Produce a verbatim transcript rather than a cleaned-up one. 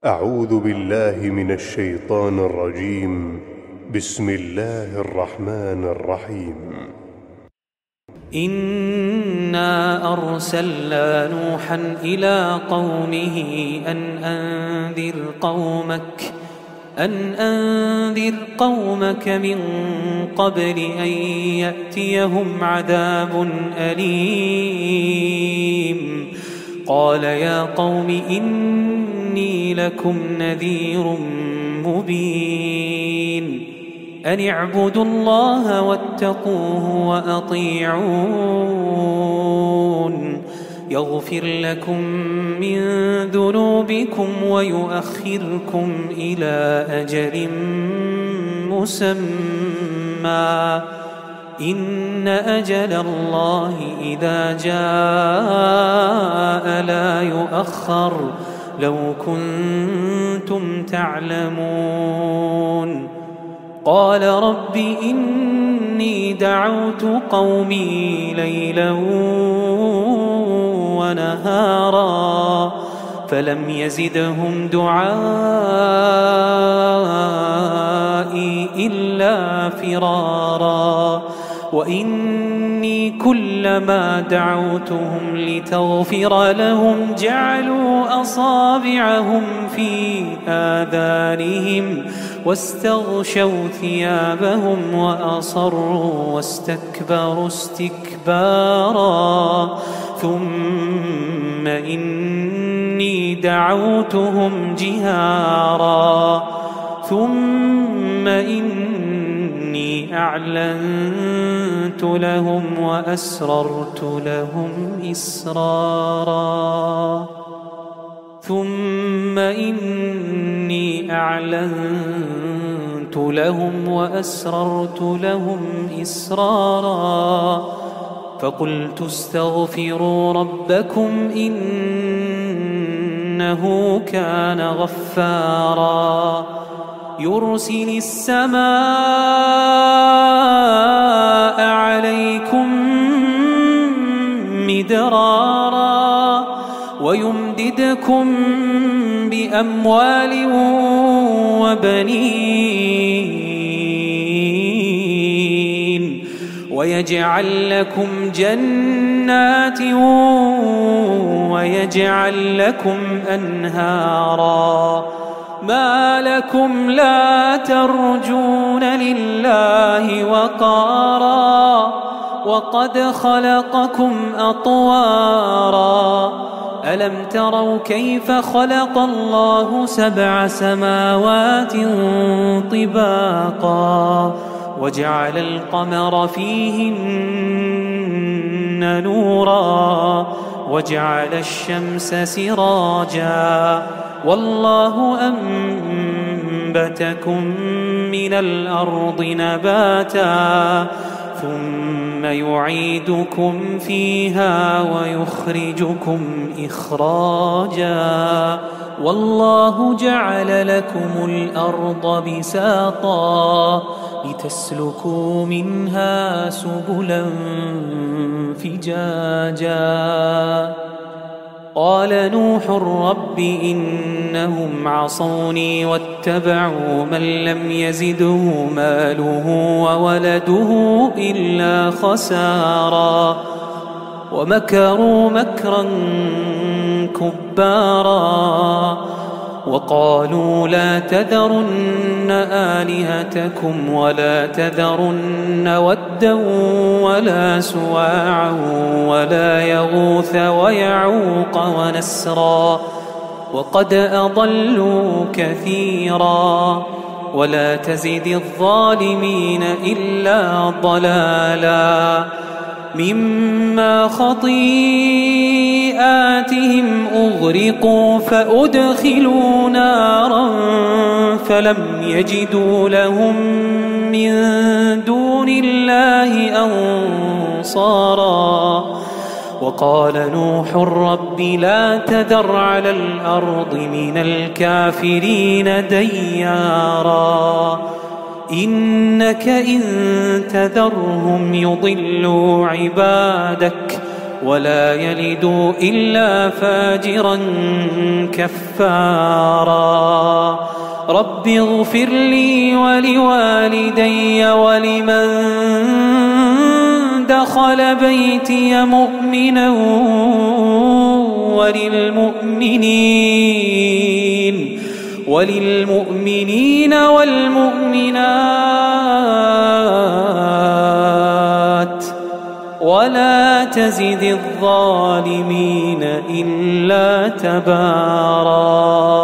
أعوذ بالله من الشيطان الرجيم. بسم الله الرحمن الرحيم. إنا أرسلنا نوحا إلى قومه أن أنذر قومك أن أنذر قومك من قبل أن يأتيهم عذاب أليم. قال يا قوم إني لكم نذير مبين أن اعبدوا الله واتقوه وأطيعون يغفر لكم من ذنوبكم ويؤخركم إلى أجل مسمى إن أجل الله إذا جاء لا يؤخر لو كنتم تعلمون. قال رب إني دعوت قومي ليلا ونهارا فلم يزدهم دعائي إلا فرارا وإني كلما دعوتهم لتغفر لهم جعلوا أصابعهم في آذانهم واستغشوا ثيابهم وأصروا واستكبروا استكبارا ثم إني دعوتهم جهارا ثم إني أعلنت لهم وأسررت لهم إسرارا ثم إني أعلنت لهم وأسررت لهم إسرارا فقلت استغفروا ربكم إنه كان غفارا يرسل السماء عليكم مدرارا ويمددكم بأموال وبنين ويجعل لكم جنات ويجعل لكم أنهارا ما لكم لا ترجون لله وقارا وقد خلقكم أطوارا ألم تروا كيف خلق الله سبع سماوات طباقا وجعل القمر فيهن نورا وجعل الشمس سراجا والله أنبتكم من الأرض نباتا ثم يعيدكم فيها ويخرجكم إخراجا والله جعل لكم الأرض بساطا لتسلكوا منها سبلا فجاجا. قال نوح رب إنهم عصوني واتبعوا من لم يزده ماله وولده إلا خسارا ومكروا مكرا كبارا وقالوا لا تذرن آلهتكم ولا تذرن ودا ولا سواعا ولا يغوث ويعوق ونسرا وقد أضلوا كثيرا ولا تزد الظالمين إلا ضلالا مما خطيئاتهم أغرقوا فأدخلوا نارا فلم يجدوا لهم من دون الله أنصارا وقال نوح رب لا تذر على الأرض من الكافرين ديارا إنك إن تذرهم يضلوا عبادك ولا يلدوا إلا فاجرا كفارا. رب اغفر لي ولوالدي ولمن دخل بيتي مؤمنا وللمؤمنين وللمؤمنين والمؤمنات ولا تزد الظالمين إلا تباراً.